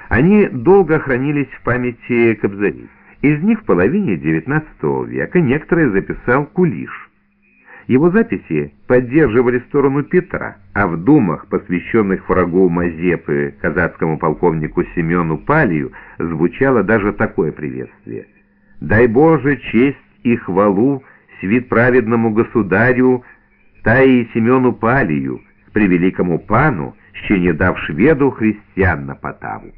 Они долго хранились в памяти кобзарей. Из них в половине XIX века некоторые записал Кулиш. Его записи поддерживали сторону Петра, а в думах, посвященных врагу Мазепы, казацкому полковнику Семену Палию, звучало даже такое приветствие: «Дай Боже честь и хвалу свит праведному государю, та и Семену Палию, превеликому пану, ще не дав шведу христиан на потаву».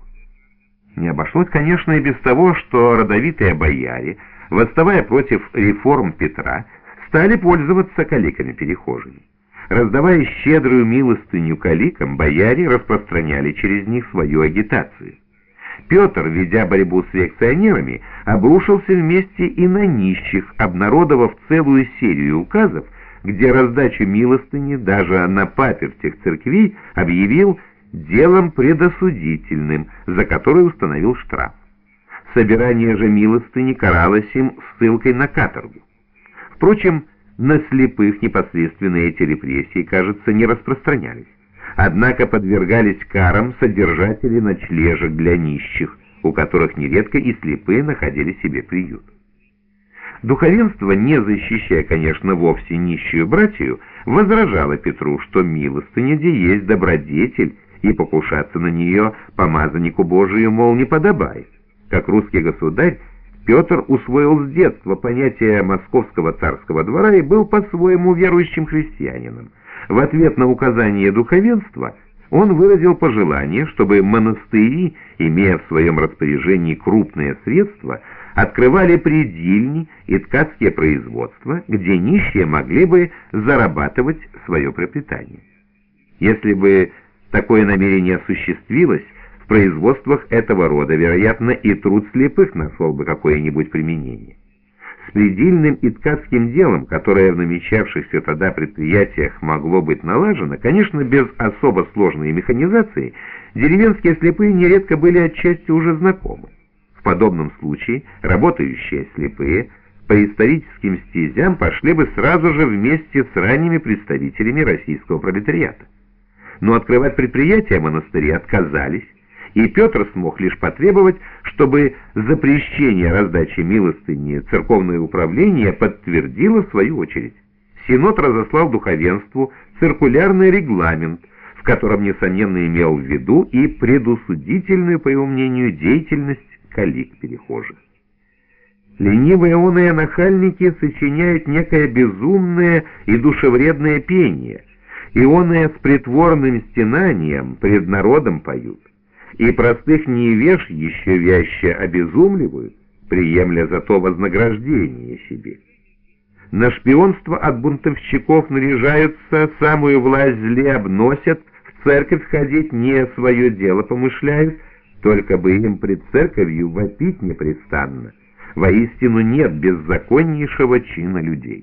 Не обошлось, конечно, и без того, что родовитые бояре, восставая против реформ Петра, стали пользоваться каликами-перехожими. Раздавая щедрую милостыню каликам, бояре распространяли через них свою агитацию. Петр, ведя борьбу с реакционерами, обрушился вместе и на нищих, обнародовав целую серию указов, где раздачу милостыни даже на папертях церквей объявил делом предосудительным, за которое установил штраф. Собирание же милостыни каралось им ссылкой на каторгу. Впрочем, на слепых непосредственно эти репрессии, кажется, не распространялись. Однако подвергались карам содержатели ночлежек для нищих, у которых нередко и слепые находили себе приют. Духовенство, не защищая, конечно, вовсе нищую братью, возражало Петру, что милостыня де есть добродетель, и покушаться на нее помазаннику Божию, мол, не подобает. Как русский государь, Петр усвоил с детства понятие московского царского двора и был по-своему верующим христианином. В ответ на указание духовенства он выразил пожелание, чтобы монастыри, имея в своем распоряжении крупные средства, открывали предельни и ткацкие производства, где нищие могли бы зарабатывать свое пропитание. Если бы такое намерение осуществилось, в производствах этого рода, вероятно, и труд слепых нашел бы какое-нибудь применение. С предельным и ткацким делом, которое в намечавшихся тогда предприятиях могло быть налажено, конечно, без особо сложной механизации, деревенские слепые нередко были отчасти уже знакомы. В подобном случае работающие слепые по историческим стезям пошли бы сразу же вместе с ранними представителями российского пролетариата. Но открывать предприятия монастыри отказались, и Петр смог лишь потребовать, чтобы запрещение раздачи милостыни церковное управление подтвердило в свою очередь. Синод разослал духовенству циркулярный регламент, в котором, несомненно, имел в виду и предусудительную, по его мнению, деятельность калик-перехожих. Ленивые оные нахальники сочиняют некое безумное и душевредное пение, и оные с притворным стенанием пред народом поют, и простых невеж еще вяще обезумливают, приемля за то вознаграждение себе. На шпионство от бунтовщиков наряжаются, самую власть зле обносят, в церковь ходить не свое дело помышляют, только бы им пред церковью вопить непрестанно. Воистину нет беззаконнейшего чина людей.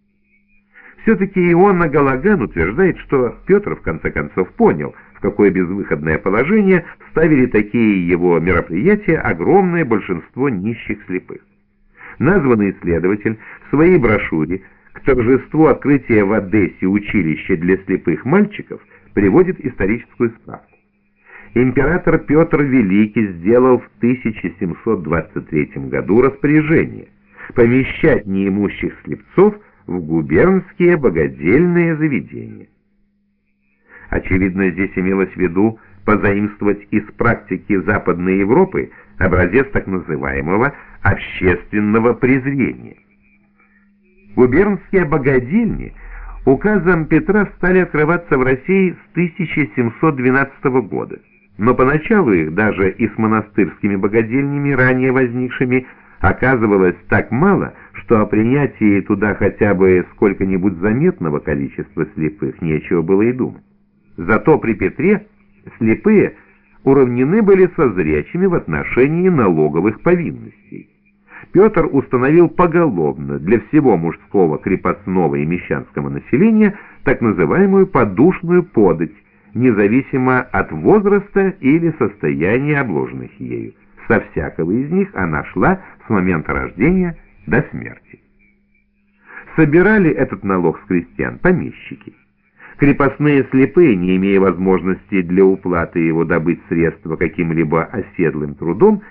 Все-таки Иоанна Галаган утверждает, что Петр в конце концов понял, в какое безвыходное положение ставили такие его мероприятия огромное большинство нищих слепых. Названный исследователь в своей брошюре к торжеству открытия в Одессе училища для слепых мальчиков приводит историческую справку. Император Петр Великий сделал в 1723 году распоряжение помещать неимущих слепцов в губернские богадельные заведения. Очевидно, здесь имелось в виду позаимствовать из практики Западной Европы образец так называемого общественного презрения. Губернские богадельни указом Петра стали открываться в России с 1712 года, но поначалу их даже и с монастырскими богадельнями, ранее возникшими, оказывалось так мало, что о принятии туда хотя бы сколько-нибудь заметного количества слепых нечего было и думать. Зато при Петре слепые уравнены были со зрячими в отношении налоговых повинностей. Петр установил поголовно для всего мужского крепостного и мещанского населения так называемую подушную подать, независимо от возраста или состояния обложенных ею. Со всякого из них она шла с момента рождения до смерти. Собирали этот налог с крестьян помещики. Крепостные слепые, не имея возможности для уплаты его добыть средства каким-либо оседлым трудом,